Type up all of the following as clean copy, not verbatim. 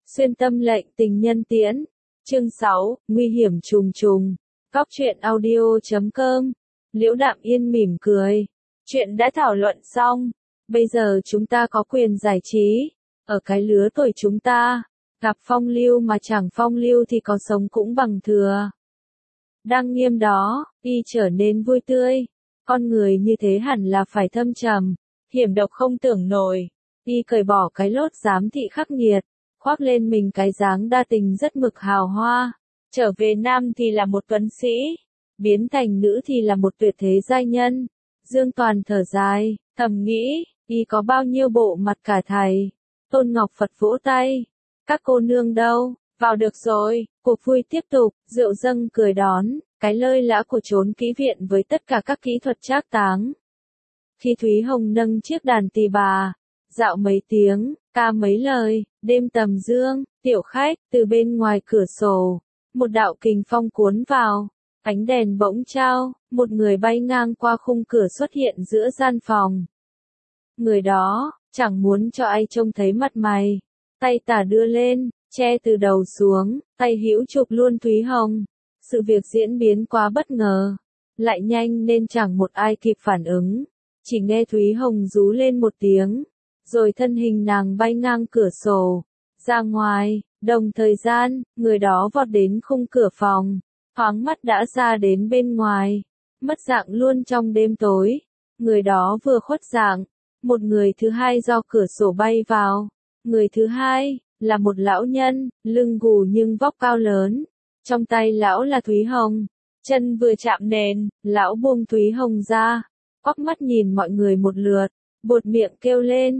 Xuyên tâm lệnh tình nhân tiễn. Chương 6, nguy hiểm trùng trùng. Góc truyện audio.com. Liễu Đạm Yên mỉm cười. Chuyện đã thảo luận xong. Bây giờ chúng ta có quyền giải trí. Ở cái lứa tuổi chúng ta, gặp phong lưu mà chẳng phong lưu thì có sống cũng bằng thừa. Đăng nghiêm đó, y trở nên vui tươi. Con người như thế hẳn là phải thâm trầm, hiểm độc không tưởng nổi. Y cởi bỏ cái lốt giám thị khắc nghiệt, khoác lên mình cái dáng đa tình rất mực hào hoa. Trở về nam thì là một tuấn sĩ, biến thành nữ thì là một tuyệt thế giai nhân. Dương Toàn thở dài, thầm nghĩ, y có bao nhiêu bộ mặt cả thầy. Tôn Ngọc Phật vỗ tay. Các cô nương đâu, vào được rồi, cuộc vui tiếp tục, rượu dâng cười đón, cái lơi lã của trốn kỹ viện với tất cả các kỹ thuật trác táng. Khi Thúy Hồng nâng chiếc đàn tỳ bà, dạo mấy tiếng, ca mấy lời, đêm tầm dương, tiểu khách, từ bên ngoài cửa sổ, một đạo kình phong cuốn vào, ánh đèn bỗng trao, một người bay ngang qua khung cửa xuất hiện giữa gian phòng. Người đó, chẳng muốn cho ai trông thấy mặt mày, tay tả đưa lên, che từ đầu xuống, tay hữu chụp luôn Thúy Hồng. Sự việc diễn biến quá bất ngờ, lại nhanh nên chẳng một ai kịp phản ứng, chỉ nghe Thúy Hồng rú lên một tiếng, rồi thân hình nàng bay ngang cửa sổ, ra ngoài, đồng thời gian, người đó vọt đến khung cửa phòng, thoáng mắt đã ra đến bên ngoài, mất dạng luôn trong đêm tối. Người đó vừa khuất dạng, một người thứ hai do cửa sổ bay vào, người thứ hai, là một lão nhân, lưng gù nhưng vóc cao lớn, trong tay lão là Thúy Hồng, chân vừa chạm nền, lão buông Thúy Hồng ra, quắc mắt nhìn mọi người một lượt, buột miệng kêu lên,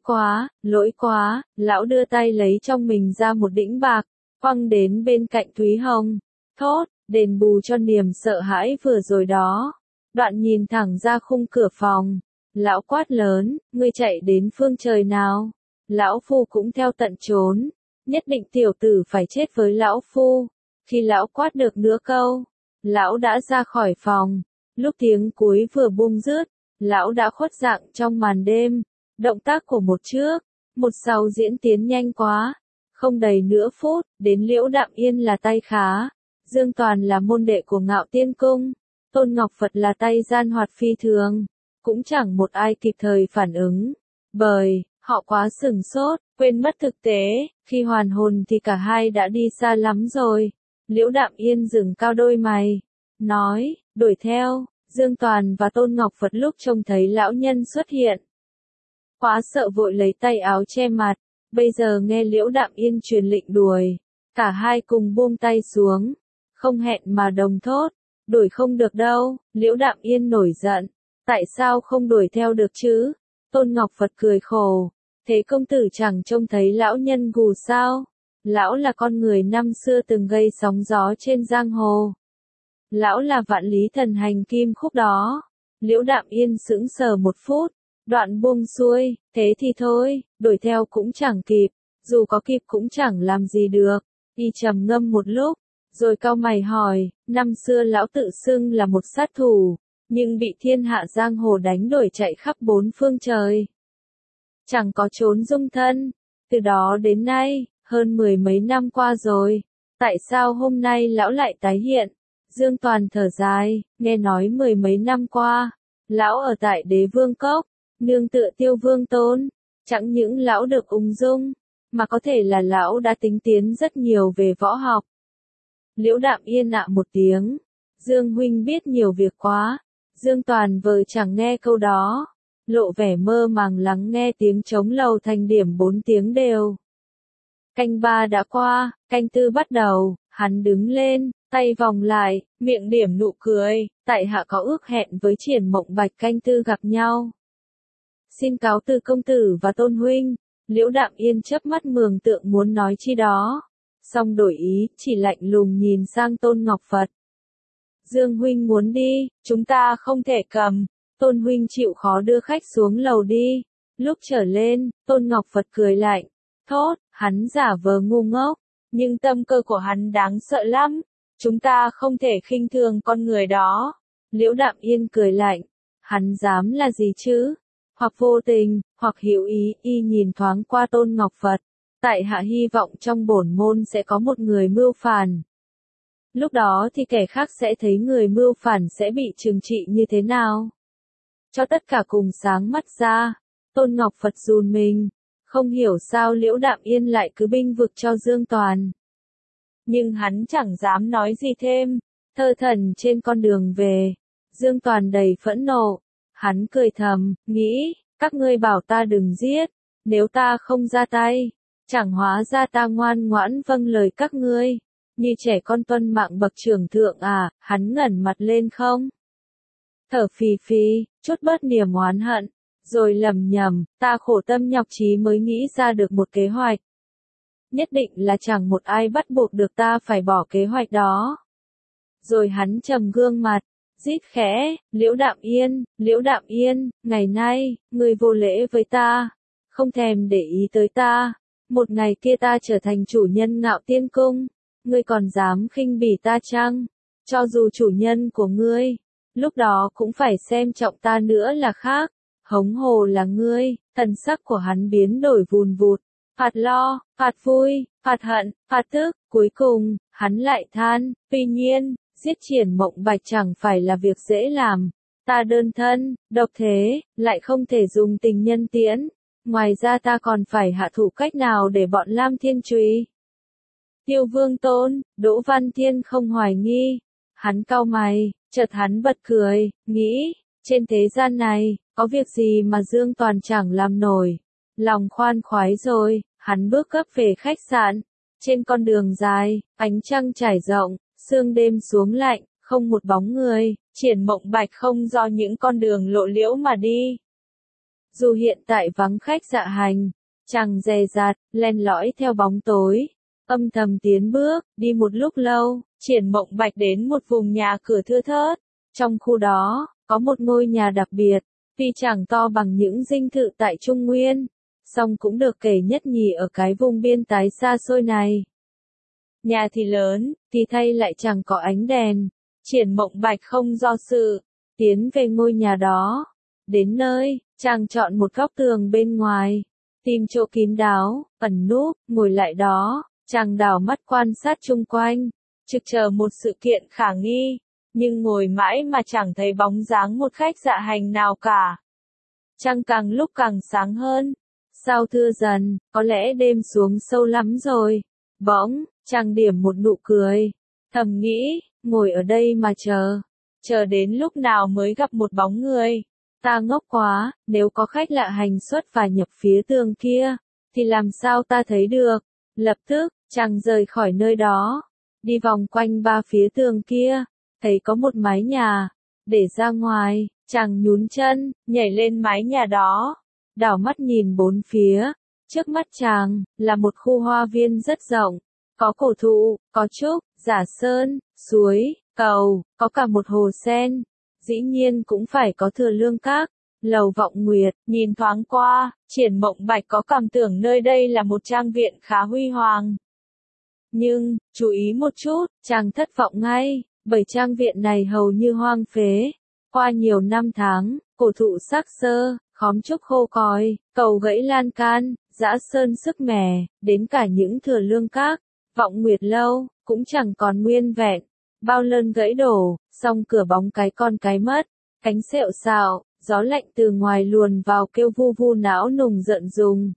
lỗi quá, lão đưa tay lấy trong mình ra một đĩnh bạc, quăng đến bên cạnh Thúy Hồng, thốt, đền bù cho niềm sợ hãi vừa rồi đó. Đoạn nhìn thẳng ra khung cửa phòng, lão quát lớn, ngươi chạy đến phương trời nào? Lão phu cũng theo tận trốn, nhất định tiểu tử phải chết với lão phu. Khi lão quát được nửa câu, lão đã ra khỏi phòng, lúc tiếng cuối vừa buông dứt, lão đã khuất dạng trong màn đêm. Động tác của một trước, một sau diễn tiến nhanh quá, không đầy nửa phút, đến Liễu Đạm Yên là tay khá, Dương Toàn là môn đệ của Ngạo Tiên Cung, Tôn Ngọc Phật là tay gian hoạt phi thường, cũng chẳng một ai kịp thời phản ứng, bởi họ quá sửng sốt, quên mất thực tế, khi hoàn hồn thì cả hai đã đi xa lắm rồi. Liễu Đạm Yên dừng cao đôi mày, nói, đuổi theo. Dương Toàn và Tôn Ngọc Phật lúc trông thấy lão nhân xuất hiện, quá sợ vội lấy tay áo che mặt, bây giờ nghe Liễu Đạm Yên truyền lệnh đuổi, cả hai cùng buông tay xuống, không hẹn mà đồng thốt, đuổi không được đâu. Liễu Đạm Yên nổi giận, tại sao không đuổi theo được chứ? Tôn Ngọc Phật cười khổ, thế công tử chẳng trông thấy lão nhân gù sao? Lão là con người năm xưa từng gây sóng gió trên giang hồ. Lão là vạn lý thần hành kim khúc đó. Liễu Đạm Yên sững sờ một phút, đoạn buông xuôi, thế thì thôi, đuổi theo cũng chẳng kịp, dù có kịp cũng chẳng làm gì được. Y trầm ngâm một lúc, rồi cau mày hỏi, năm xưa lão tự xưng là một sát thủ, nhưng bị thiên hạ giang hồ đánh đuổi chạy khắp bốn phương trời. Chẳng có trốn dung thân, từ đó đến nay, hơn 10 mấy năm qua rồi, tại sao hôm nay lão lại tái hiện? Dương Toàn thở dài, nghe nói 10 mấy năm qua, lão ở tại Đế Vương Cốc, nương tựa Tiêu Vương Tôn, chẳng những lão được ung dung, mà có thể là lão đã tính tiến rất nhiều về võ học. Liễu Đạm Yên ạ một tiếng, Dương huynh biết nhiều việc quá. Dương Toàn vờ chẳng nghe câu đó, lộ vẻ mơ màng lắng nghe tiếng trống lầu thành điểm 4 tiếng đều. Canh 3 đã qua, canh 4 bắt đầu, hắn đứng lên, tay vòng lại, miệng điểm nụ cười, tại hạ có ước hẹn với Triển Mộng Bạch canh 4 gặp nhau. Xin cáo từ công tử và Tôn huynh. Liễu Đạm Yên chớp mắt mường tượng muốn nói chi đó, xong đổi ý, chỉ lạnh lùng nhìn sang Tôn Ngọc Phật. Dương huynh muốn đi, chúng ta không thể cầm. Tôn huynh chịu khó đưa khách xuống lầu đi. Lúc trở lên, Tôn Ngọc Phật cười lạnh, thốt, hắn giả vờ ngu ngốc, nhưng tâm cơ của hắn đáng sợ lắm. Chúng ta không thể khinh thường con người đó. Liễu Đạm Yên cười lạnh, hắn dám là gì chứ? Hoặc vô tình, hoặc hữu ý, y nhìn thoáng qua Tôn Ngọc Phật, tại hạ hy vọng trong bổn môn sẽ có một người mưu phản. Lúc đó thì kẻ khác sẽ thấy người mưu phản sẽ bị trừng trị như thế nào. Cho tất cả cùng sáng mắt ra, Tôn Ngọc Phật run mình, không hiểu sao Liễu Đạm Yên lại cứ bênh vực cho Dương Toàn. Nhưng hắn chẳng dám nói gì thêm, thơ thẩn trên con đường về, Dương Toàn đầy phẫn nộ, hắn cười thầm, nghĩ, các ngươi bảo ta đừng giết, nếu ta không ra tay, chẳng hóa ra ta ngoan ngoãn vâng lời các ngươi, như trẻ con tuân mạng bậc trưởng thượng à, hắn ngẩng mặt lên không. Thở phì phì, chút bớt niềm oán hận, rồi lầm nhầm, ta khổ tâm nhọc trí mới nghĩ ra được một kế hoạch. Nhất định là chẳng một ai bắt buộc được ta phải bỏ kế hoạch đó. Rồi hắn trầm gương mặt, rít khẽ, Liễu Đạm Yên, ngày nay, ngươi vô lễ với ta, không thèm để ý tới ta, một ngày kia ta trở thành chủ nhân Ngạo Tiên Cung, ngươi còn dám khinh bỉ ta chăng? Cho dù chủ nhân của ngươi, lúc đó cũng phải xem trọng ta nữa là khác, hống hồ là ngươi, thần sắc của hắn biến đổi vùn vụt, phạt lo, phạt vui, phạt hận, phạt tức, cuối cùng, hắn lại than, tuy nhiên, giết Triển Mộng Bạch chẳng phải là việc dễ làm, ta đơn thân, độc thế, lại không thể dùng tình nhân tiễn, ngoài ra ta còn phải hạ thủ cách nào để bọn Lam Thiên trùy. Tiêu Vương Tôn, Đỗ Văn Thiên không hoài nghi, hắn cau mày, chợt hắn bật cười, nghĩ, trên thế gian này, có việc gì mà Dương Toàn chẳng làm nổi, lòng khoan khoái rồi, hắn bước gấp về khách sạn, trên con đường dài, ánh trăng trải rộng, sương đêm xuống lạnh, không một bóng người, Triển Mộng Bạch không do những con đường lộ liễu mà đi. Dù hiện tại vắng khách dạ hành, chàng dè dặt, len lỏi theo bóng tối, âm thầm tiến bước, đi một lúc lâu, Triển Mộng Bạch đến một vùng nhà cửa thưa thớt, trong khu đó, có một ngôi nhà đặc biệt, tuy chẳng to bằng những dinh thự tại Trung Nguyên, song cũng được kể nhất nhì ở cái vùng biên tái xa xôi này. Nhà thì lớn, thì thay lại chẳng có ánh đèn, Triển Mộng Bạch không do dự, tiến về ngôi nhà đó. Đến nơi, chàng chọn một góc tường bên ngoài, tìm chỗ kín đáo, ẩn núp, ngồi lại đó, chàng đảo mắt quan sát chung quanh, trực chờ một sự kiện khả nghi, nhưng ngồi mãi mà chẳng thấy bóng dáng một khách dạ hành nào cả. Trăng càng lúc càng sáng hơn, sao thưa dần, có lẽ đêm xuống sâu lắm rồi. Bỗng, chàng điểm một nụ cười, thầm nghĩ, ngồi ở đây mà chờ đến lúc nào mới gặp một bóng người. Ta ngốc quá, nếu có khách lạ hành xuất và nhập phía tường kia, thì làm sao ta thấy được? Lập tức, chàng rời khỏi nơi đó, đi vòng quanh ba phía tường kia, thấy có một mái nhà, để ra ngoài, chàng nhún chân, nhảy lên mái nhà đó, đảo mắt nhìn bốn phía, trước mắt chàng, là một khu hoa viên rất rộng, có cổ thụ, có trúc, giả sơn, suối, cầu, có cả một hồ sen. Dĩ nhiên cũng phải có Thừa Lương Các, Lầu Vọng Nguyệt, nhìn thoáng qua, Triển Mộng Bạch có cảm tưởng nơi đây là một trang viện khá huy hoàng. Nhưng, chú ý một chút, chàng thất vọng ngay, bởi trang viện này hầu như hoang phế. Qua nhiều năm tháng, cổ thụ xác xơ, khóm trúc khô còi, cầu gãy lan can, dã sơn sức mẻ, đến cả những Thừa Lương Các, Vọng Nguyệt Lâu, cũng chẳng còn nguyên vẹn. Bao lơn gãy đổ, song cửa bóng cái con cái mất, cánh sẹo xạo, gió lạnh từ ngoài luồn vào kêu vu vu não nùng giận dùng.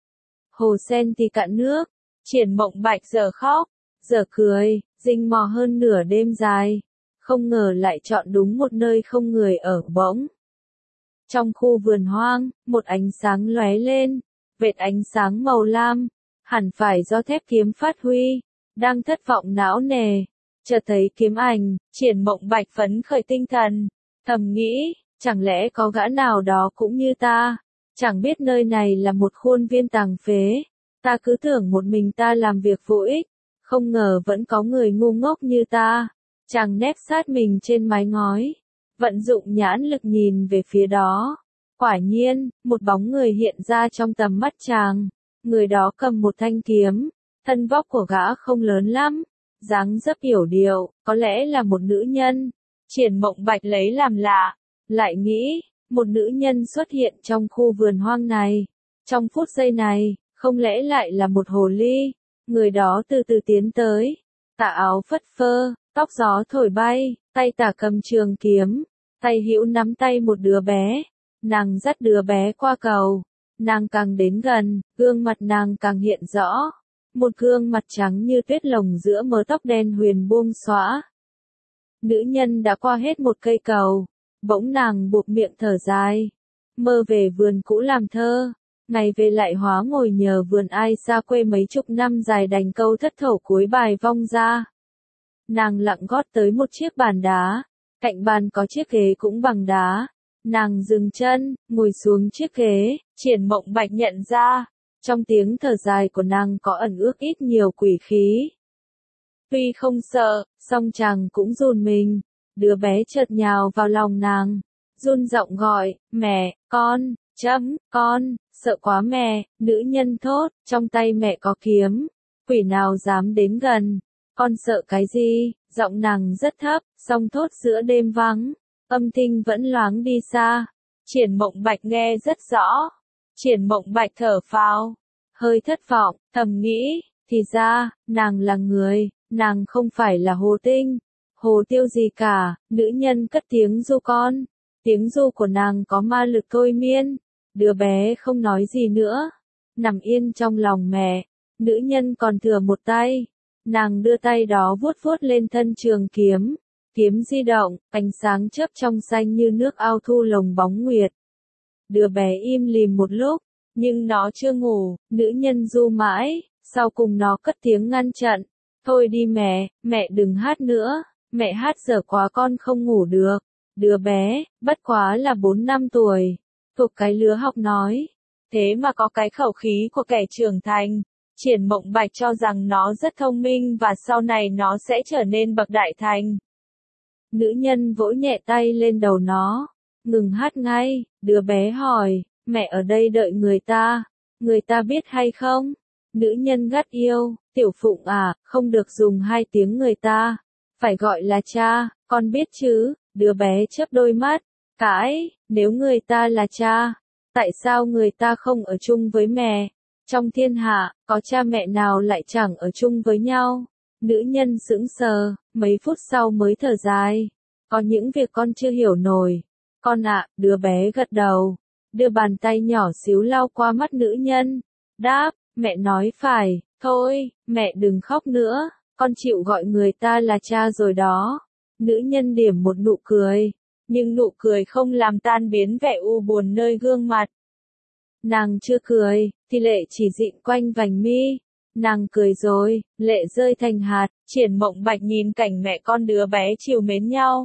Hồ sen thì cạn nước, Triển Mộng Bạch giờ khóc, giờ cười, rình mò hơn nửa đêm dài, không ngờ lại chọn đúng một nơi không người ở bỗng. Trong khu vườn hoang, một ánh sáng lóe lên, vệt ánh sáng màu lam, hẳn phải do thép kiếm phát huy, đang thất vọng não nề. Chợt thấy kiếm ảnh, Triển Mộng Bạch phấn khởi tinh thần, thầm nghĩ, chẳng lẽ có gã nào đó cũng như ta, chẳng biết nơi này là một khuôn viên tàng phế, ta cứ tưởng một mình ta làm việc vô ích, không ngờ vẫn có người ngu ngốc như ta. Chàng nép sát mình trên mái ngói, vận dụng nhãn lực nhìn về phía đó, quả nhiên, một bóng người hiện ra trong tầm mắt chàng, người đó cầm một thanh kiếm, thân vóc của gã không lớn lắm. Dáng dấp yểu điệu, có lẽ là một nữ nhân. Triển Mộng Bạch lấy làm lạ, lại nghĩ, một nữ nhân xuất hiện trong khu vườn hoang này. Trong phút giây này, không lẽ lại là một hồ ly? Người đó từ từ tiến tới, tà áo phất phơ, tóc gió thổi bay, tay tà cầm trường kiếm, tay hữu nắm tay một đứa bé. Nàng dắt đứa bé qua cầu, nàng càng đến gần, gương mặt nàng càng hiện rõ. Một gương mặt trắng như tuyết lồng giữa mớ tóc đen huyền buông xõa. Nữ nhân đã qua hết một cây cầu, bỗng nàng buộc miệng thở dài. Mơ về vườn cũ làm thơ, ngày về lại hóa ngồi nhờ vườn ai xa quê mấy chục năm dài đành câu thất thổ cuối bài vong ra. Nàng lặng gót tới một chiếc bàn đá, cạnh bàn có chiếc ghế cũng bằng đá. Nàng dừng chân, ngồi xuống chiếc ghế, Triển Mộng Bạch nhận ra, trong tiếng thở dài của nàng có ẩn ước ít nhiều quỷ khí. Tuy không sợ, song chàng cũng run mình, đứa bé chợt nhào vào lòng nàng, run giọng gọi, mẹ, con, con, sợ quá mẹ, nữ nhân thốt, trong tay mẹ có kiếm, quỷ nào dám đến gần, con sợ cái gì, giọng nàng rất thấp, song thốt giữa đêm vắng. Âm thanh vẫn loáng đi xa. Triển Mộng Bạch nghe rất rõ. Triển Mộng Bạch thở phào, hơi thất vọng, thầm nghĩ, thì ra, nàng là người, nàng không phải là hồ tinh, hồ tiêu gì cả. Nữ nhân cất tiếng ru con. Tiếng ru của nàng có ma lực thôi miên. Đứa bé không nói gì nữa, nằm yên trong lòng mẹ. Nữ nhân còn thừa một tay. Nàng đưa tay đó vuốt vuốt lên thân trường kiếm. Kiếm di động, ánh sáng chớp trong xanh như nước ao thu lồng bóng nguyệt. Đứa bé im lìm một lúc, nhưng nó chưa ngủ, nữ nhân ru mãi, sau cùng nó cất tiếng ngăn chặn. Thôi đi mẹ đừng hát nữa, mẹ hát dở quá con không ngủ được. Đứa bé, bất quá là 4 năm tuổi, thuộc cái lứa học nói. Thế mà có cái khẩu khí của kẻ trưởng thành. Triển Mộng Bạch cho rằng nó rất thông minh và sau này nó sẽ trở nên bậc đại thành. Nữ nhân vỗ nhẹ tay lên đầu nó, ngừng hát ngay. Đứa bé hỏi, mẹ ở đây đợi người ta biết hay không? Nữ nhân gắt yêu, Tiểu Phụng à, không được dùng hai tiếng người ta, phải gọi là cha, con biết chứ? Đứa bé chớp đôi mắt, cãi, nếu người ta là cha, tại sao người ta không ở chung với mẹ? Trong thiên hạ, có cha mẹ nào lại chẳng ở chung với nhau? Nữ nhân sững sờ, mấy phút sau mới thở dài. Có những việc con chưa hiểu nổi. Con ạ, đứa bé gật đầu, đưa bàn tay nhỏ xíu lau qua mắt nữ nhân. Đáp, mẹ nói phải, thôi, mẹ đừng khóc nữa, con chịu gọi người ta là cha rồi đó. Nữ nhân điểm một nụ cười, nhưng nụ cười không làm tan biến vẻ u buồn nơi gương mặt. Nàng chưa cười, thì lệ chỉ dịn quanh vành mi. Nàng cười rồi, lệ rơi thành hạt. Triển Mộng Bạch nhìn cảnh mẹ con đứa bé trìu mến nhau.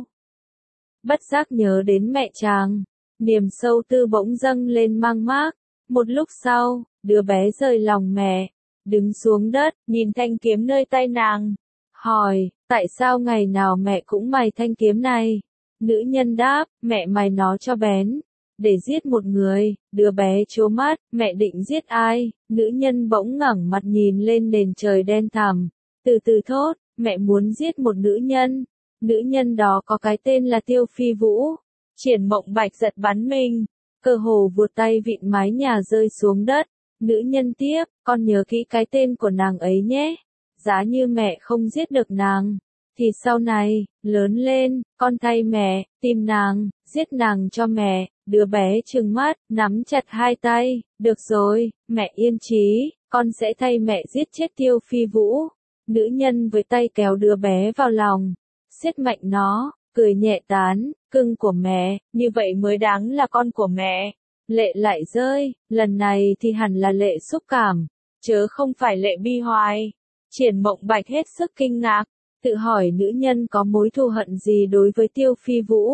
Bất giác nhớ đến mẹ chàng. Niềm sâu tư bỗng dâng lên mang mác. Một lúc sau, đứa bé rời lòng mẹ. Đứng xuống đất, nhìn thanh kiếm nơi tay nàng. Hỏi, tại sao ngày nào mẹ cũng mài thanh kiếm này? Nữ nhân đáp, mẹ mài nó cho bén. Để giết một người. Đứa bé trố mắt, mẹ định giết ai? Nữ nhân bỗng ngẩng mặt nhìn lên nền trời đen thẳm, từ từ thốt, mẹ muốn giết một nữ nhân. Nữ nhân đó có cái tên là Tiêu Phi Vũ. Triển Mộng Bạch giật bắn mình, cơ hồ vụt tay vịn mái nhà rơi xuống đất. Nữ nhân tiếp, con nhớ kỹ cái tên của nàng ấy nhé. Giá như mẹ không giết được nàng, thì sau này, lớn lên, con thay mẹ, tìm nàng, giết nàng cho mẹ. Đứa bé trừng mắt, nắm chặt hai tay, được rồi, mẹ yên trí, con sẽ thay mẹ giết chết Tiêu Phi Vũ. Nữ nhân với tay kéo đứa bé vào lòng, siết mạnh nó, cười nhẹ tán, cưng của mẹ, như vậy mới đáng là con của mẹ. Lệ lại rơi, lần này thì hẳn là lệ xúc cảm, chớ không phải lệ bi hoài. Triển Mộng Bạch hết sức kinh ngạc, tự hỏi nữ nhân có mối thù hận gì đối với Tiêu Phi Vũ.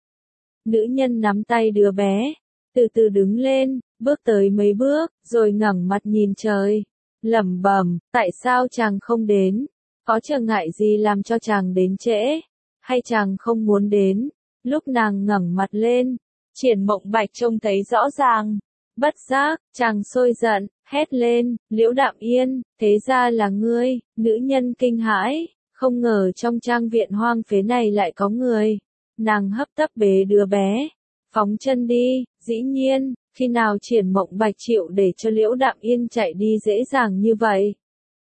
Nữ nhân nắm tay đứa bé, từ từ đứng lên, bước tới mấy bước, rồi ngẩng mặt nhìn trời, lẩm bẩm, tại sao chàng không đến? Có trở ngại gì làm cho chàng đến trễ? Hay chàng không muốn đến? Lúc nàng ngẩng mặt lên, Triển Mộng Bạch trông thấy rõ ràng. Bất giác, chàng sôi giận, hét lên, Liễu Đạm Yên, thế ra là ngươi. Nữ nhân kinh hãi, không ngờ trong trang viện hoang phế này lại có người. Nàng hấp tấp bế đứa bé, phóng chân đi. Dĩ nhiên, Khi nào Triển Mộng Bạch chịu để cho Liễu Đạm Yên chạy đi dễ dàng như vậy?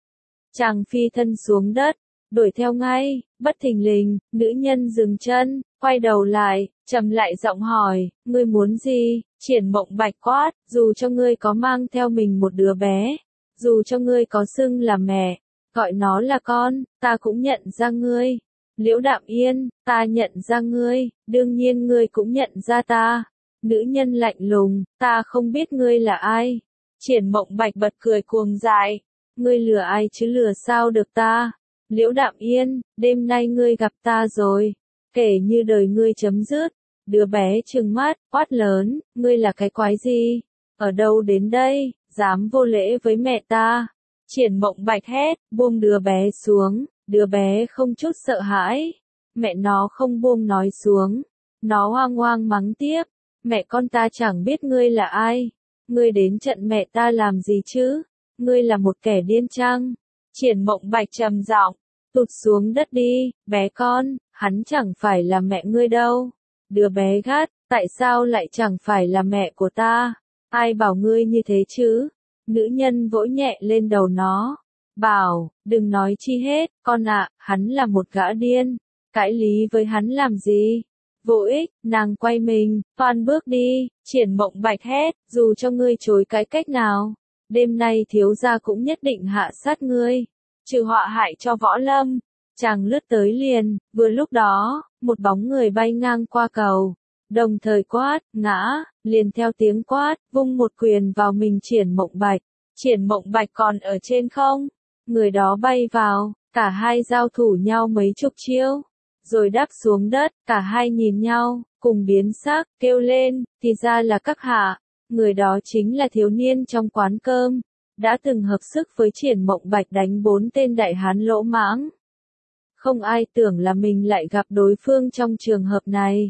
Chàng phi thân xuống đất, đuổi theo ngay, bất thình lình, nữ nhân dừng chân, quay đầu lại, trầm lại giọng hỏi, ngươi muốn gì? Triển Mộng Bạch quát, dù cho ngươi có mang theo mình một đứa bé, dù cho ngươi có xưng là mẹ, gọi nó là con, ta cũng nhận ra ngươi. Liễu Đạm Yên, ta nhận ra ngươi, đương nhiên ngươi cũng nhận ra ta. Nữ nhân lạnh lùng, ta không biết ngươi là ai. Triển Mộng Bạch bật cười cuồng dại, ngươi lừa ai chứ lừa sao được ta. Liễu Đạm Yên, đêm nay ngươi gặp ta rồi, kể như đời ngươi chấm dứt. Đứa bé trừng mắt, quát lớn, ngươi là cái quái gì? Ở đâu đến đây, dám vô lễ với mẹ ta? Triển Mộng Bạch hét, buông đứa bé xuống, đứa bé không chút sợ hãi. Mẹ nó không buông nói xuống, nó hoang hoang mắng tiếp, mẹ con ta chẳng biết ngươi là ai. Ngươi đến trận mẹ ta làm gì chứ? Ngươi là một kẻ điên chăng? Triển Mộng Bạch trầm giọng, tụt xuống đất đi, bé con, hắn chẳng phải là mẹ ngươi đâu. Đứa bé gắt, tại sao lại chẳng phải là mẹ của ta? Ai bảo ngươi như thế chứ? Nữ nhân vỗ nhẹ lên đầu nó, bảo, đừng nói chi hết, con ạ, hắn là một gã điên, cãi lý với hắn làm gì? Vô ích, nàng quay mình, toan bước đi. Triển Mộng Bạch hét, dù cho ngươi chối cái cách nào, đêm nay thiếu gia cũng nhất định hạ sát ngươi, trừ họa hại cho Võ Lâm. Chàng lướt tới liền, vừa lúc đó, một bóng người bay ngang qua cầu, đồng thời quát, ngã, liền theo tiếng quát, vung một quyền vào mình Triển Mộng Bạch. Triển Mộng Bạch còn ở trên không, người đó bay vào, cả hai giao thủ nhau mấy chục chiêu, rồi đáp xuống đất, cả hai nhìn nhau, cùng biến sắc, kêu lên, thì ra là các hạ. Người đó chính là thiếu niên trong quán cơm, đã từng hợp sức với Triển Mộng Bạch đánh 4 tên đại hán lỗ mãng. Không ai tưởng là mình lại gặp đối phương trong trường hợp này.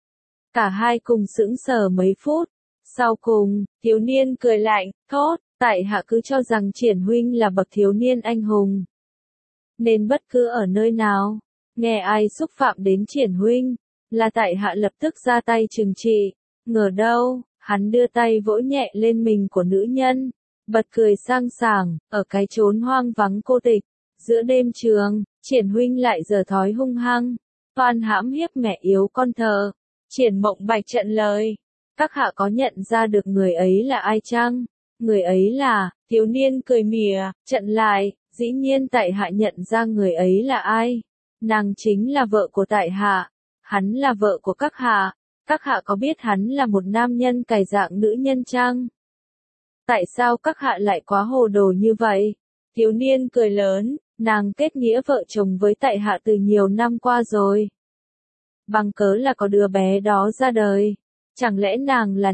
Cả hai cùng sững sờ mấy phút. Sau cùng, thiếu niên cười lạnh, thốt, tại hạ cứ cho rằng Triển huynh là bậc thiếu niên anh hùng, nên bất cứ ở nơi nào, nghe ai xúc phạm đến Triển huynh, là tại hạ lập tức ra tay trừng trị. Ngờ đâu, hắn đưa tay vỗ nhẹ lên mình của nữ nhân, bật cười sang sảng, ở cái chốn hoang vắng cô tịch, giữa đêm trường, Triển huynh lại giở thói hung hăng, toan hãm hiếp mẹ yếu con thờ. Triển Mộng Bạch trận lời, các hạ có nhận ra được người ấy là ai chăng? Người ấy là, thiếu niên cười mỉa, trận lại, dĩ nhiên tại hạ nhận ra người ấy là ai. Nàng chính là vợ của tại hạ, hắn là vợ của các hạ có biết hắn là một nam nhân cài dạng nữ nhân chăng? Tại sao các hạ lại quá hồ đồ như vậy? Thiếu niên cười lớn, nàng kết nghĩa vợ chồng với tại hạ từ nhiều năm qua rồi. Bằng cớ là có đứa bé đó ra đời. Chẳng lẽ nàng là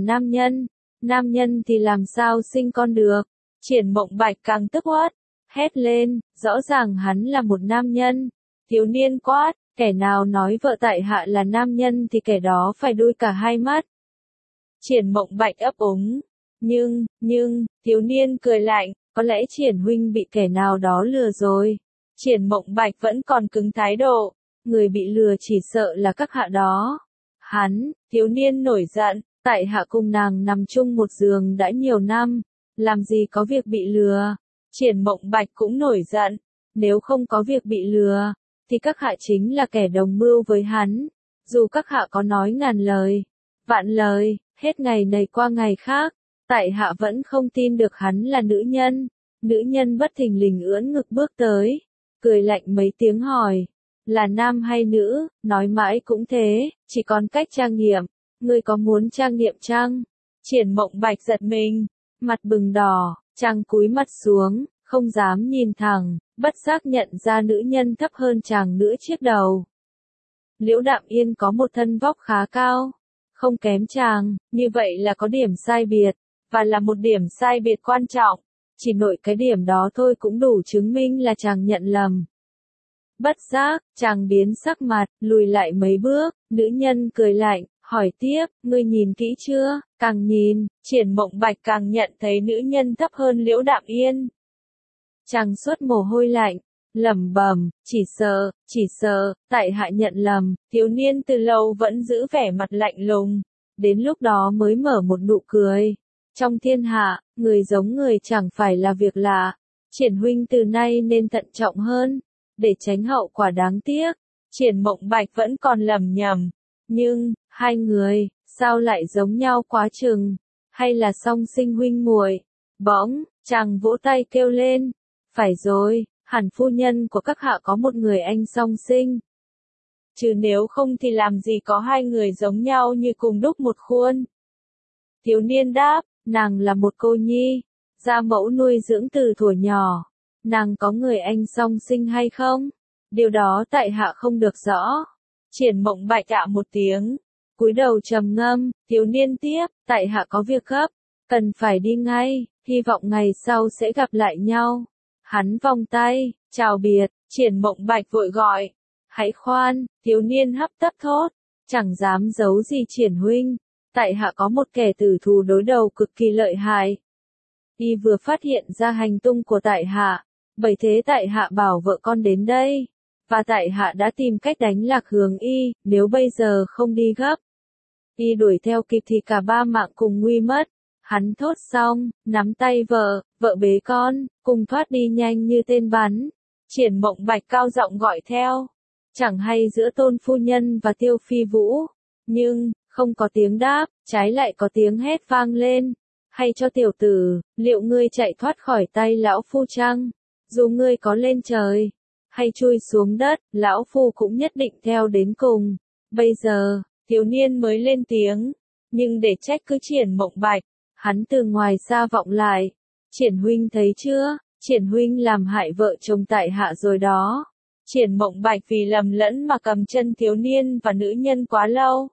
nam nhân thì làm sao sinh con được? Triển Mộng Bạch càng tức uất, hét lên, rõ ràng hắn là một nam nhân. Thiếu niên quát, kẻ nào nói vợ tại hạ là nam nhân thì kẻ đó phải đuôi cả hai mắt. Triển Mộng Bạch ấp úng, nhưng, thiếu niên cười lạnh, có lẽ Triển huynh bị kẻ nào đó lừa rồi. Triển Mộng Bạch vẫn còn cứng thái độ, người bị lừa chỉ sợ là các hạ đó. Thiếu niên nổi giận, tại hạ cùng nàng nằm chung một giường đã nhiều năm, làm gì có việc bị lừa. Triển Mộng Bạch cũng nổi giận, nếu không có việc bị lừa, thì các hạ chính là kẻ đồng mưu với hắn. Dù các hạ có nói ngàn lời, vạn lời, hết ngày này qua ngày khác, tại hạ vẫn không tin được hắn là nữ nhân. Nữ nhân bất thình lình ưỡn ngực bước tới, cười lạnh mấy tiếng hỏi, là nam hay nữ? Nói mãi cũng thế, chỉ còn cách trang nghiệm. Ngươi có muốn trang nghiệm chăng? Triển Mộng Bạch giật mình, mặt bừng đỏ, chàng cúi mặt xuống, không dám nhìn thẳng, bất giác nhận ra nữ nhân thấp hơn chàng nửa chiếc đầu. Liễu Đạm Yên có một thân vóc khá cao, không kém chàng, như vậy là có điểm sai biệt, và là một điểm sai biệt quan trọng. Chỉ nội cái điểm đó thôi cũng đủ chứng minh là chàng nhận lầm. Bất giác, chàng biến sắc mặt, lùi lại mấy bước, nữ nhân cười lạnh, hỏi tiếp, ngươi nhìn kỹ chưa? Càng nhìn, Triển Mộng Bạch càng nhận thấy nữ nhân thấp hơn Liễu Đạm Yên. Chàng suốt mồ hôi lạnh, lẩm bẩm, chỉ sợ, tại hạ nhận lầm. Thiếu niên từ lâu vẫn giữ vẻ mặt lạnh lùng, đến lúc đó mới mở một nụ cười. Trong thiên hạ, người giống người chẳng phải là việc lạ. Triển huynh từ nay nên thận trọng hơn, để tránh hậu quả đáng tiếc. Triển Mộng Bạch vẫn còn lầm nhầm, nhưng, hai người, sao lại giống nhau quá chừng, hay là song sinh huynh muội? Bỗng, chàng vỗ tay kêu lên, phải rồi, hẳn phu nhân của các hạ có một người anh song sinh. Chứ nếu không thì làm gì có hai người giống nhau như cùng đúc một khuôn. Thiếu niên đáp, nàng là một cô nhi, gia mẫu nuôi dưỡng từ thuở nhỏ, nàng có người anh song sinh hay không? Điều đó tại hạ không được rõ. Triển Mộng Bạch ạ một tiếng, cúi đầu trầm ngâm, thiếu niên tiếp, tại hạ có việc gấp, cần phải đi ngay, hy vọng ngày sau sẽ gặp lại nhau. Hắn vòng tay, chào biệt, Triển Mộng Bạch vội gọi, hãy khoan, thiếu niên hấp tấp thốt, chẳng dám giấu gì Triển huynh, tại hạ có một kẻ tử thù đối đầu cực kỳ lợi hại. Y vừa phát hiện ra hành tung của tại hạ, bởi thế tại hạ bảo vợ con đến đây, và tại hạ đã tìm cách đánh lạc hướng y, nếu bây giờ không đi gấp. Y đuổi theo kịp thì cả ba mạng cùng nguy mất. Hắn thốt xong, nắm tay vợ bế con, cùng thoát đi nhanh như tên bắn. Triển Mộng Bạch cao giọng gọi theo, chẳng hay giữa Tôn phu nhân và Tiêu Phi Vũ, nhưng, không có tiếng đáp, trái lại có tiếng hét vang lên. Hay cho tiểu tử, liệu ngươi chạy thoát khỏi tay lão phu chăng? Dù ngươi có lên trời, hay chui xuống đất, lão phu cũng nhất định theo đến cùng. Bây giờ, thiếu niên mới lên tiếng, nhưng để trách cứ Triển Mộng Bạch, hắn từ ngoài xa vọng lại. Triển huynh thấy chưa, Triển huynh làm hại vợ chồng tại hạ rồi đó. Triển Mộng Bạch vì lầm lẫn mà cầm chân thiếu niên và nữ nhân quá lâu.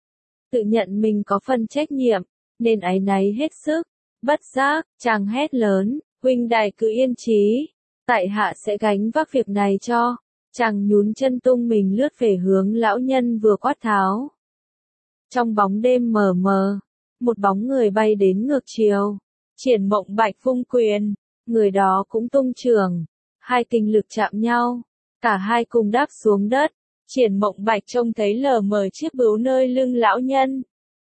Tự nhận mình có phần trách nhiệm, nên áy náy hết sức. Bất giác, chàng hét lớn, huynh đài cứ yên trí, tại hạ sẽ gánh vác việc này cho. Chàng nhún chân tung mình lướt về hướng lão nhân vừa quát tháo. Trong bóng đêm mờ mờ, một bóng người bay đến ngược chiều. Triển Mộng Bạch vung quyền, người đó cũng tung chưởng, hai kinh lực chạm nhau, cả hai cùng đáp xuống đất. Triển Mộng Bạch trông thấy lờ mờ chiếc bướu nơi lưng lão nhân.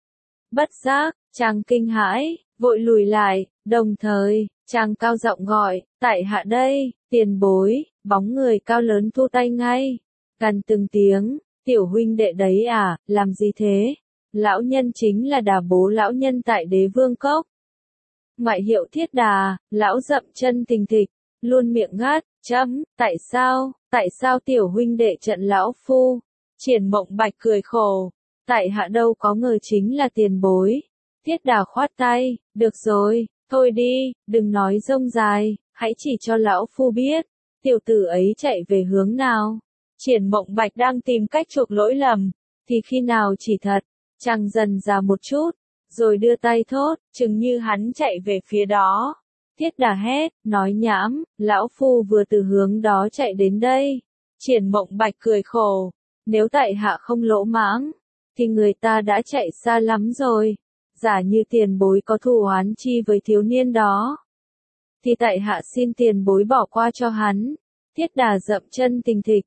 Bất giác, chàng kinh hãi, vội lùi lại, đồng thời, chàng cao giọng gọi, tại hạ đây, tiền bối. Bóng người cao lớn thu tay ngay, gằn từng tiếng, tiểu huynh đệ đấy à, làm gì thế? Lão nhân chính là Đà bố lão nhân tại Đế Vương Cốc. Ngoại hiệu Thiết Đà, lão dậm chân thình thịch, luôn miệng ngát, tại sao tiểu huynh đệ trận lão phu? Triển Mộng Bạch cười khổ, tại hạ đâu có ngờ chính là tiền bối. Thiết Đà khoát tay, được rồi, thôi đi, đừng nói rông dài, hãy chỉ cho lão phu biết, tiểu tử ấy chạy về hướng nào. Triển Mộng Bạch đang tìm cách chuộc lỗi lầm, thì khi nào chỉ thật, chàng dần ra một chút, rồi đưa tay thốt, chừng như hắn chạy về phía đó. Thiết Đà hét, nói nhảm, lão phu vừa từ hướng đó chạy đến đây. Triển Mộng Bạch cười khổ, nếu tại hạ không lỗ mãng, thì người ta đã chạy xa lắm rồi. Giả như tiền bối có thù oán chi với thiếu niên đó, thì tại hạ xin tiền bối bỏ qua cho hắn. Thiết Đà dậm chân thình thịch,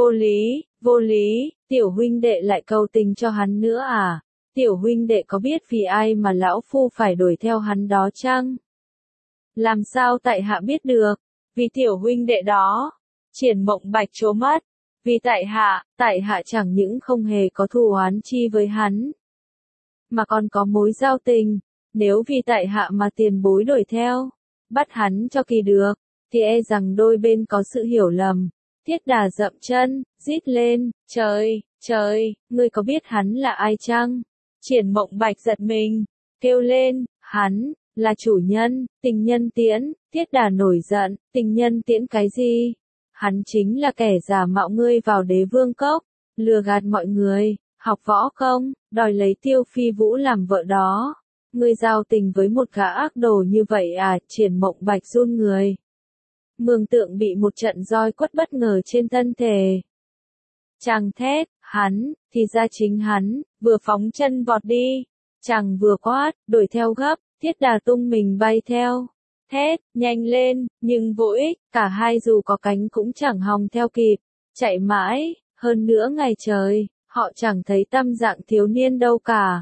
vô lý, tiểu huynh đệ lại cầu tình cho hắn nữa à? Tiểu huynh đệ có biết vì ai mà lão phu phải đuổi theo hắn đó chăng? Làm sao tại hạ biết được? Vì tiểu huynh đệ đó. Triển Mộng Bạch trố mắt. Vì tại hạ chẳng những không hề có thù oán chi với hắn, mà còn có mối giao tình. Nếu vì tại hạ mà tiền bối đuổi theo, bắt hắn cho kỳ được, thì e rằng đôi bên có sự hiểu lầm. Thiết Đà dậm chân, rít lên, trời, ngươi có biết hắn là ai chăng? Triển Mộng Bạch giật mình, kêu lên, hắn, là chủ nhân, tình nhân Tiễn. Thiết Đà nổi giận, tình nhân Tiễn cái gì? Hắn chính là kẻ giả mạo ngươi vào Đế Vương Cốc, lừa gạt mọi người, học võ công, đòi lấy Tiêu Phi Vũ làm vợ đó. Ngươi giao tình với một gã ác đồ như vậy à? Triển Mộng Bạch run người. Mường tượng bị một trận roi quất bất ngờ trên thân thể. Chàng thét, hắn, thì ra chính hắn, vừa phóng chân vọt đi. Chàng vừa quát, đuổi theo gấp, Thiết Đà tung mình bay theo. Thét, nhanh lên, nhưng vô ích, cả hai dù có cánh cũng chẳng hòng theo kịp. Chạy mãi, hơn nữa ngày trời, họ chẳng thấy tăm dạng thiếu niên đâu cả.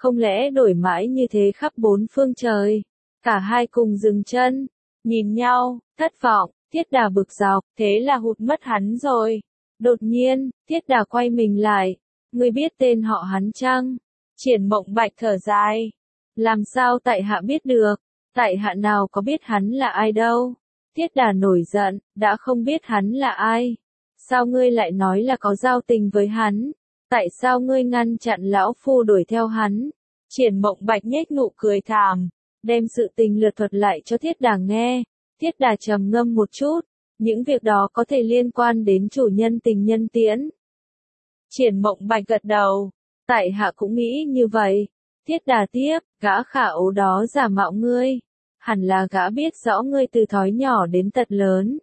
Không lẽ đổi mãi như thế khắp bốn phương trời? Cả hai cùng dừng chân, nhìn nhau, thất vọng, Thiết Đà bực dọc, thế là hụt mất hắn rồi. Đột nhiên, Thiết Đà quay mình lại, ngươi biết tên họ hắn chăng? Triển Mộng Bạch thở dài. Làm sao tại hạ biết được? Tại hạ nào có biết hắn là ai đâu? Thiết Đà nổi giận, đã không biết hắn là ai. Sao ngươi lại nói là có giao tình với hắn? Tại sao ngươi ngăn chặn lão phu đuổi theo hắn? Triển Mộng Bạch nhếch nụ cười thảm, đem sự tình lược thuật lại cho Thiết Đà nghe. Thiết Đà trầm ngâm một chút, những việc đó có thể liên quan đến chủ nhân Tình Nhân Tiễn. Triển Mộng Bạch gật đầu, tại hạ cũng nghĩ như vậy. Thiết Đà tiếp, gã khả ố đó giả mạo ngươi, hẳn là gã biết rõ ngươi từ thói nhỏ đến tật lớn.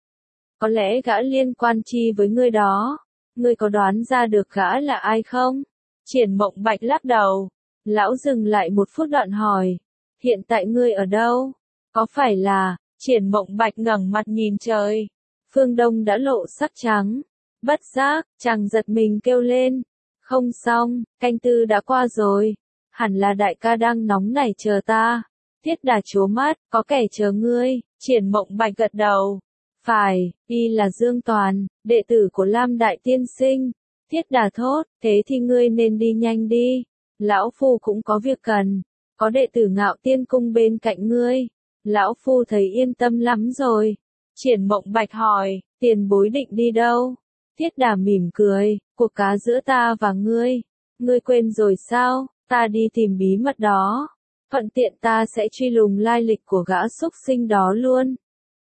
Có lẽ gã liên quan chi với ngươi đó, ngươi có đoán ra được gã là ai không? Triển Mộng Bạch lắc đầu, lão dừng lại một phút đoạn hỏi, hiện tại ngươi ở đâu? Có phải là, Triển Mộng Bạch ngẩng mặt nhìn trời, phương đông đã lộ sắc trắng, bất giác, chàng giật mình kêu lên, không xong, canh tư đã qua rồi, hẳn là đại ca đang nóng nảy chờ ta. Thiết Đà trố mắt, có kẻ chờ ngươi, Triển Mộng Bạch gật đầu. Phải, y là Dương Toàn, đệ tử của Lam Đại Tiên Sinh. Thiết Đà thốt, thế thì ngươi nên đi nhanh đi. Lão Phu cũng có việc cần, có đệ tử Ngạo Tiên Cung bên cạnh ngươi. Lão Phu thấy yên tâm lắm rồi. Triển Mộng Bạch hỏi, tiền bối định đi đâu? Thiết Đà mỉm cười, cuộc cá giữa ta và ngươi quên rồi sao? Ta đi tìm bí mật đó. Thuận tiện ta sẽ truy lùng lai lịch của gã xúc sinh đó luôn.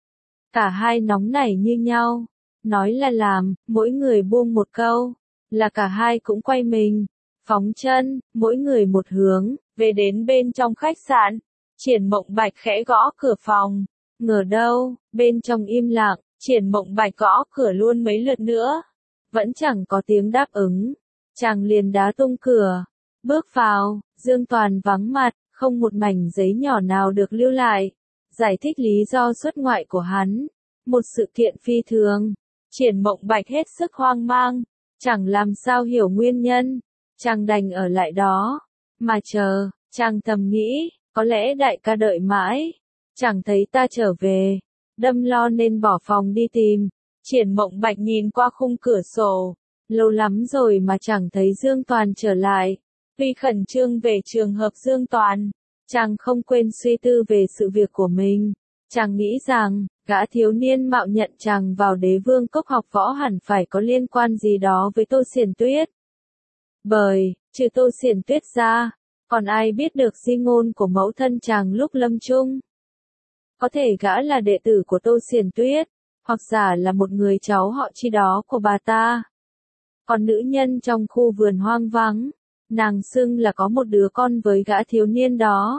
Cả hai nóng nảy như nhau. Nói là làm, mỗi người buông một câu. Là cả hai cũng quay mình. Phóng chân, mỗi người một hướng, về đến bên trong khách sạn. Triển Mộng Bạch khẽ gõ cửa phòng. Ngờ đâu, bên trong im lặng, Triển Mộng Bạch gõ cửa luôn mấy lượt nữa. Vẫn chẳng có tiếng đáp ứng. Chàng liền đá tung cửa. Bước vào, Dương Toàn vắng mặt, không một mảnh giấy nhỏ nào được lưu lại. Giải thích lý do xuất ngoại của hắn. Một sự kiện phi thường. Triển Mộng Bạch hết sức hoang mang. Chẳng làm sao hiểu nguyên nhân. Chàng đành ở lại đó. Mà chờ, chàng thầm nghĩ, có lẽ đại ca đợi mãi. Chẳng thấy ta trở về. Đâm lo nên bỏ phòng đi tìm. Triển Mộng Bạch nhìn qua khung cửa sổ. Lâu lắm rồi mà chẳng thấy Dương Toàn trở lại. Tuy khẩn trương về trường hợp Dương Toàn, chàng không quên suy tư về sự việc của mình. Chàng nghĩ rằng, gã thiếu niên mạo nhận chàng vào Đế Vương Cốc học võ hẳn phải có liên quan gì đó với Tô Xiển Tuyết. Bởi, trừ Tô Xiển Tuyết ra, còn ai biết được di ngôn của mẫu thân chàng lúc lâm chung. Có thể gã là đệ tử của Tô Xiển Tuyết, hoặc giả là một người cháu họ chi đó của bà ta. Còn nữ nhân trong khu vườn hoang vắng, nàng xưng là có một đứa con với gã thiếu niên đó.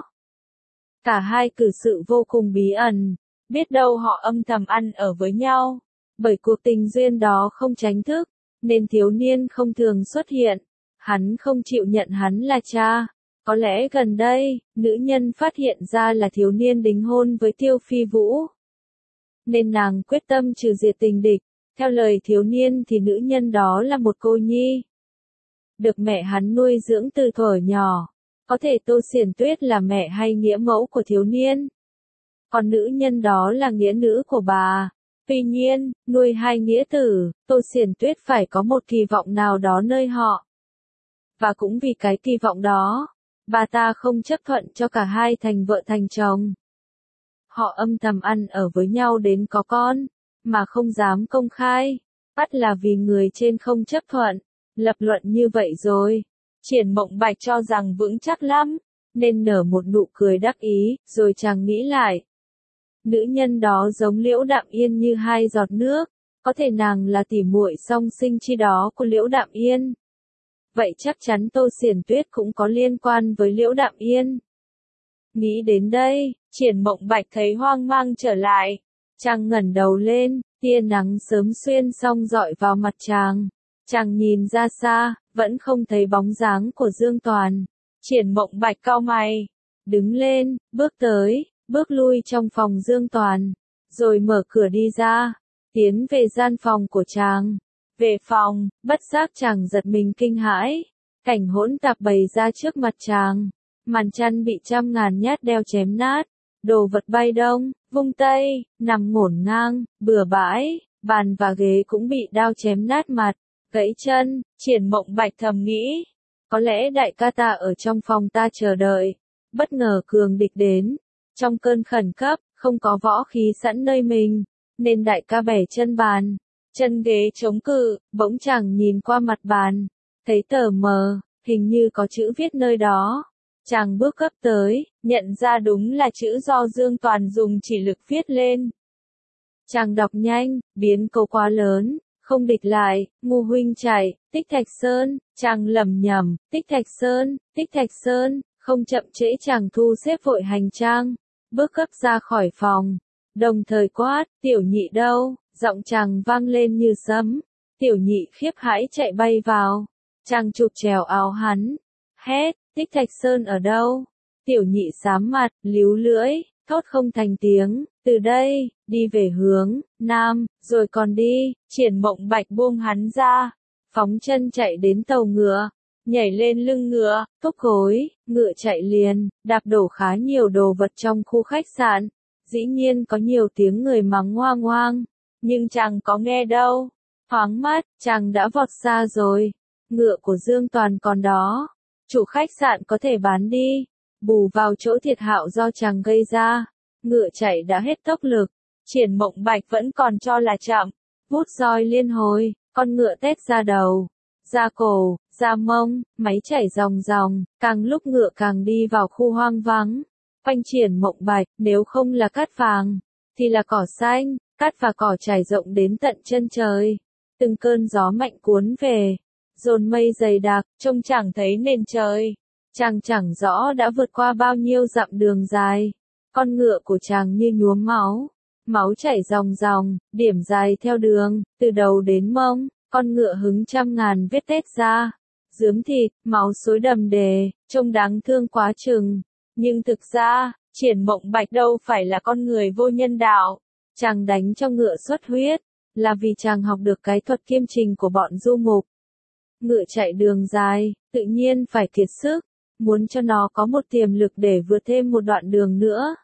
Cả hai cử sự vô cùng bí ẩn, biết đâu họ âm thầm ăn ở với nhau. Bởi cuộc tình duyên đó không tránh thức, nên thiếu niên không thường xuất hiện. Hắn không chịu nhận hắn là cha. Có lẽ gần đây, nữ nhân phát hiện ra là thiếu niên đính hôn với Tiêu Phi Vũ. Nên nàng quyết tâm trừ diệt tình địch. Theo lời thiếu niên thì nữ nhân đó là một cô nhi. Được mẹ hắn nuôi dưỡng từ thuở nhỏ. Có thể Tô Xiển Tuyết là mẹ hay nghĩa mẫu của thiếu niên. Còn nữ nhân đó là nghĩa nữ của bà. Tuy nhiên, nuôi hai nghĩa tử, Tô Xiển Tuyết phải có một kỳ vọng nào đó nơi họ. Và cũng vì cái kỳ vọng đó, bà ta không chấp thuận cho cả hai thành vợ thành chồng. Họ âm thầm ăn ở với nhau đến có con, mà không dám công khai. Bắt là vì người trên không chấp thuận. Lập luận như vậy rồi. Triển Mộng Bạch cho rằng vững chắc lắm, nên nở một nụ cười đắc ý, rồi chàng nghĩ lại. Nữ nhân đó giống Liễu Đạm Yên như hai giọt nước, có thể nàng là tỉ muội song sinh chi đó của Liễu Đạm Yên. Vậy chắc chắn Tô Xiển Tuyết cũng có liên quan với Liễu Đạm Yên. Nghĩ đến đây, Triển Mộng Bạch thấy hoang mang trở lại. Chàng ngẩng đầu lên, tia nắng sớm xuyên xong rọi vào mặt chàng. Chàng nhìn ra xa, vẫn không thấy bóng dáng của Dương Toàn. Triển Mộng Bạch cau mày, đứng lên, bước tới, bước lui trong phòng Dương Toàn, rồi mở cửa đi ra, tiến về gian phòng của chàng. Về phòng, bất giác chàng giật mình kinh hãi. Cảnh hỗn tạp bày ra trước mặt chàng. Màn chăn bị trăm ngàn nhát đeo chém nát. Đồ vật bay đông, vung tây, nằm ngổn ngang, bừa bãi. Bàn và ghế cũng bị đao chém nát mặt, gãy chân. Triển Mộng Bạch thầm nghĩ. Có lẽ đại ca ta ở trong phòng ta chờ đợi. Bất ngờ cường địch đến. Trong cơn khẩn cấp, không có võ khí sẵn nơi mình. Nên đại ca bẻ chân bàn. Chân ghế chống cự, bỗng chàng nhìn qua mặt bàn. Thấy tờ mờ, hình như có chữ viết nơi đó. Chàng bước gấp tới, nhận ra đúng là chữ do Dương Toàn dùng chỉ lực viết lên. Chàng đọc nhanh, biến câu quá lớn, không địch lại, ngu huynh chạy, Tích Thạch Sơn, chàng lẩm nhẩm, Tích Thạch Sơn, Tích Thạch Sơn, không chậm trễ chàng thu xếp vội hành trang, bước gấp ra khỏi phòng, đồng thời quát, Tiểu Nhị đâu, giọng chàng vang lên như sấm, Tiểu Nhị khiếp hãi chạy bay vào, chàng chụp trèo áo hắn, hét, Tích Thạch Sơn ở đâu? Tiểu Nhị xám mặt, líu lưỡi, thốt không thành tiếng, từ đây, đi về hướng Nam, rồi còn đi. Triển Mộng Bạch buông hắn ra, phóng chân chạy đến tàu ngựa, nhảy lên lưng ngựa, thúc gối, ngựa chạy liền, đạp đổ khá nhiều đồ vật trong khu khách sạn. Dĩ nhiên có nhiều tiếng người mắng ngoang ngoang, nhưng chàng có nghe đâu. Thoáng mắt, chàng đã vọt xa rồi. Ngựa của Dương Toàn còn đó. Chủ khách sạn có thể bán đi, bù vào chỗ thiệt hại do chàng gây ra. Ngựa chạy đã hết tốc lực, Triển Mộng Bạch vẫn còn cho là chậm, vút roi liên hồi, con ngựa tét ra đầu, ra cổ, ra mông, máy chảy ròng ròng, càng lúc ngựa càng đi vào khu hoang vắng. Quanh Triển Mộng Bạch, nếu không là cát vàng, thì là cỏ xanh, cát và cỏ trải rộng đến tận chân trời. Từng cơn gió mạnh cuốn về, dồn mây dày đặc, trông chẳng thấy nền trời. Chàng chẳng rõ đã vượt qua bao nhiêu dặm đường dài. Con ngựa của chàng như nhuốm máu. Máu chảy ròng ròng, điểm dài theo đường, từ đầu đến mông. Con ngựa hứng trăm ngàn vết tét ra. Dướm thịt, máu xối đầm đìa, trông đáng thương quá chừng. Nhưng thực ra, Triển Mộng Bạch đâu phải là con người vô nhân đạo. Chàng đánh cho ngựa xuất huyết, là vì chàng học được cái thuật kiêm trình của bọn du mục. Ngựa chạy đường dài, tự nhiên phải kiệt sức, muốn cho nó có một tiềm lực để vượt thêm một đoạn đường nữa,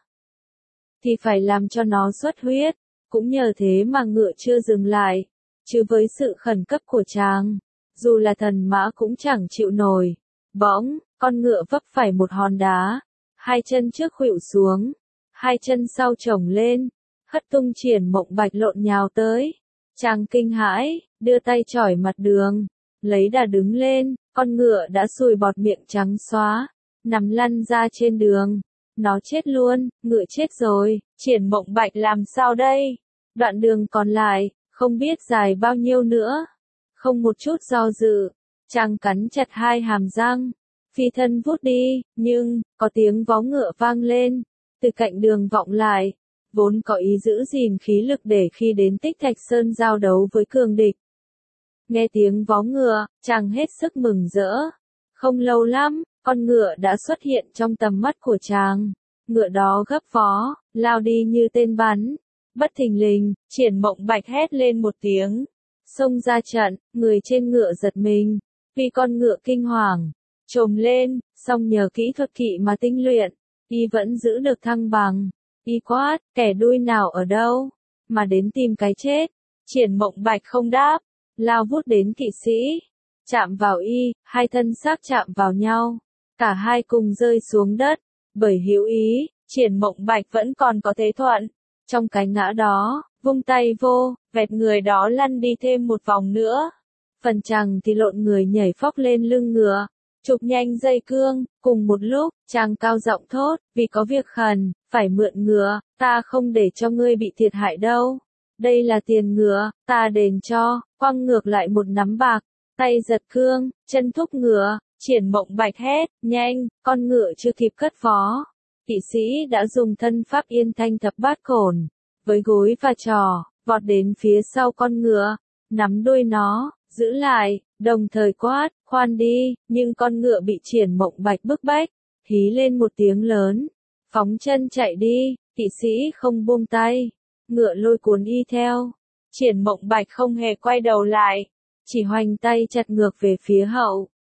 thì phải làm cho nó xuất huyết, cũng nhờ thế mà ngựa chưa dừng lại, chứ với sự khẩn cấp của chàng, dù là thần mã cũng chẳng chịu nổi. Bỗng, con ngựa vấp phải một hòn đá, hai chân trước khuỵu xuống, hai chân sau chổng lên, hất tung Triển Mộng Bạch lộn nhào tới. Chàng kinh hãi, đưa tay chỏi mặt đường. Lấy đà đứng lên, con ngựa đã sùi bọt miệng trắng xóa, nằm lăn ra trên đường. Nó chết luôn, ngựa chết rồi, Triển Mộng Bạch làm sao đây? Đoạn đường còn lại, không biết dài bao nhiêu nữa. Không một chút do dự, chàng cắn chặt hai hàm răng, phi thân vút đi, nhưng, có tiếng vó ngựa vang lên, từ cạnh đường vọng lại, vốn có ý giữ gìn khí lực để khi đến Tích Thạch Sơn giao đấu với cường địch. Nghe tiếng vó ngựa, chàng hết sức mừng rỡ. Không lâu lắm, con ngựa đã xuất hiện trong tầm mắt của chàng. Ngựa đó gấp vó, lao đi như tên bắn. Bất thình lình, Triển Mộng Bạch hét lên một tiếng. Xông ra trận, người trên ngựa giật mình. Vì con ngựa kinh hoàng, trồm lên, song nhờ kỹ thuật kỵ mà tinh luyện, y vẫn giữ được thăng bằng. Y quát, kẻ đuôi nào ở đâu, mà đến tìm cái chết. Triển Mộng Bạch không đáp, lao vút đến kỵ sĩ, chạm vào y, hai thân xác chạm vào nhau, cả hai cùng rơi xuống đất. Bởi hữu ý, Triển Mộng Bạch vẫn còn có thế thuận. Trong cái ngã đó, vung tay vô, vẹt người đó lăn đi thêm một vòng nữa. Phần chàng thì lộn người nhảy phóc lên lưng ngựa, chụp nhanh dây cương. Cùng một lúc, chàng cao giọng thốt, vì có việc khẩn, phải mượn ngựa, ta không để cho ngươi bị thiệt hại đâu. Đây là tiền ngựa, ta đền cho. Quăng ngược lại một nắm bạc, tay giật cương, chân thúc ngựa. Triển Mộng Bạch hét, nhanh, con ngựa chưa kịp cất vó. Kỵ sĩ đã dùng thân pháp Yên Thanh Thập Bát Cổn, với gối và trò, vọt đến phía sau con ngựa, nắm đuôi nó, giữ lại, đồng thời quát, khoan đi, nhưng con ngựa bị Triển Mộng Bạch bức bách, hí lên một tiếng lớn, phóng chân chạy đi. Kỵ sĩ không buông tay, ngựa lôi cuốn y theo. Triển Mộng Bạch không hề quay đầu lại, chỉ hoành tay chặt ngược về phía hậu.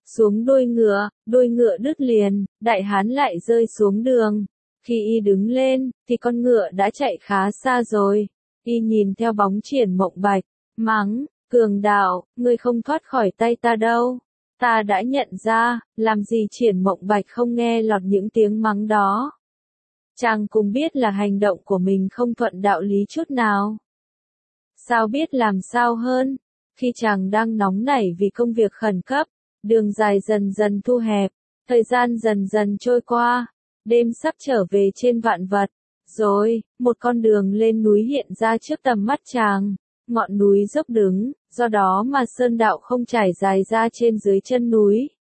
xuống đuôi ngựa đứt liền, đại hán lại rơi xuống đường. Khi y đứng lên, thì con ngựa đã chạy khá xa rồi. Y nhìn theo bóng Triển Mộng Bạch, mắng, cường đạo, ngươi không thoát khỏi tay ta đâu. Ta đã nhận ra, làm gì Triển Mộng Bạch không nghe lọt những tiếng mắng đó. Chàng cũng biết là hành động của mình không thuận đạo lý chút nào. Sao biết làm sao hơn, khi chàng đang nóng nảy vì công việc khẩn cấp, đường dài dần dần thu hẹp, thời gian dần dần trôi qua, đêm sắp trở về trên vạn vật. Rồi, một con đường lên núi hiện ra trước tầm mắt chàng, ngọn núi dốc đứng, do đó mà sơn đạo không trải dài ra trên dưới chân núi.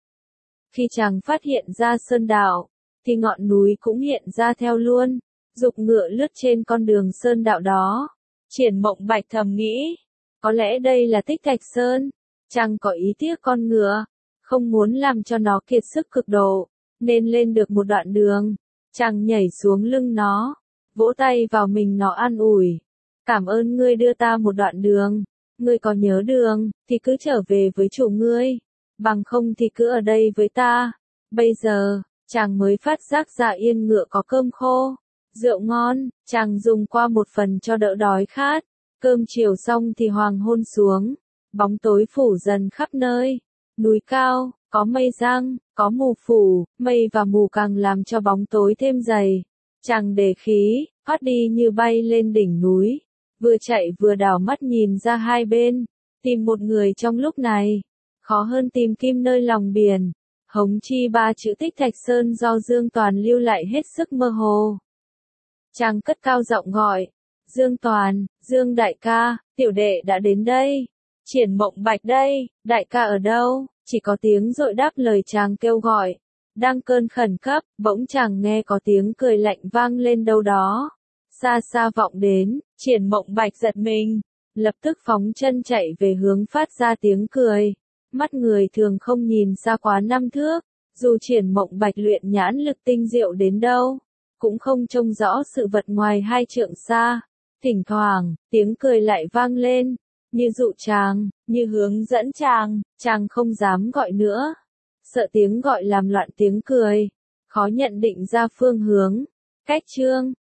Khi chàng phát hiện ra sơn đạo, thì ngọn núi cũng hiện ra theo luôn, dục ngựa lướt trên con đường sơn đạo đó. Triển Mộng Bạch thầm nghĩ, có lẽ đây là Tích Thạch Sơn, chàng có ý tiếc con ngựa, không muốn làm cho nó kiệt sức cực độ, nên lên được một đoạn đường, chàng nhảy xuống lưng nó, vỗ tay vào mình nó an ủi. Cảm ơn ngươi đưa ta một đoạn đường, ngươi có nhớ đường, thì cứ trở về với chủ ngươi, bằng không thì cứ ở đây với ta. Bây giờ, chàng mới phát giác ra yên ngựa có cơm khô, rượu ngon, chàng dùng qua một phần cho đỡ đói khát. Cơm chiều xong thì hoàng hôn xuống, bóng tối phủ dần khắp nơi. Núi cao, có mây giăng, có mù phủ, mây và mù càng làm cho bóng tối thêm dày. Chàng để khí, thoát đi như bay lên đỉnh núi, vừa chạy vừa đảo mắt nhìn ra hai bên, tìm một người trong lúc này, khó hơn tìm kim nơi lòng biển. Hống chi ba chữ Tích Thạch Sơn do Dương Toàn lưu lại hết sức mơ hồ. Chàng cất cao giọng gọi, Dương Toàn, Dương đại ca, tiểu đệ đã đến đây. Triển Mộng Bạch đây, đại ca ở đâu? Chỉ có tiếng dội đáp lời chàng kêu gọi. Đang cơn khẩn cấp, bỗng chàng nghe có tiếng cười lạnh vang lên đâu đó. Xa xa vọng đến, Triển Mộng Bạch giật mình, lập tức phóng chân chạy về hướng phát ra tiếng cười. Mắt người thường không nhìn xa quá 5 thước, dù Triển Mộng Bạch luyện nhãn lực tinh diệu đến đâu, cũng không trông rõ sự vật ngoài 2 trượng xa. Thỉnh thoảng, tiếng cười lại vang lên, như dụ chàng, như hướng dẫn chàng không dám gọi nữa. Sợ tiếng gọi làm loạn tiếng cười, khó nhận định ra phương hướng. Cách chương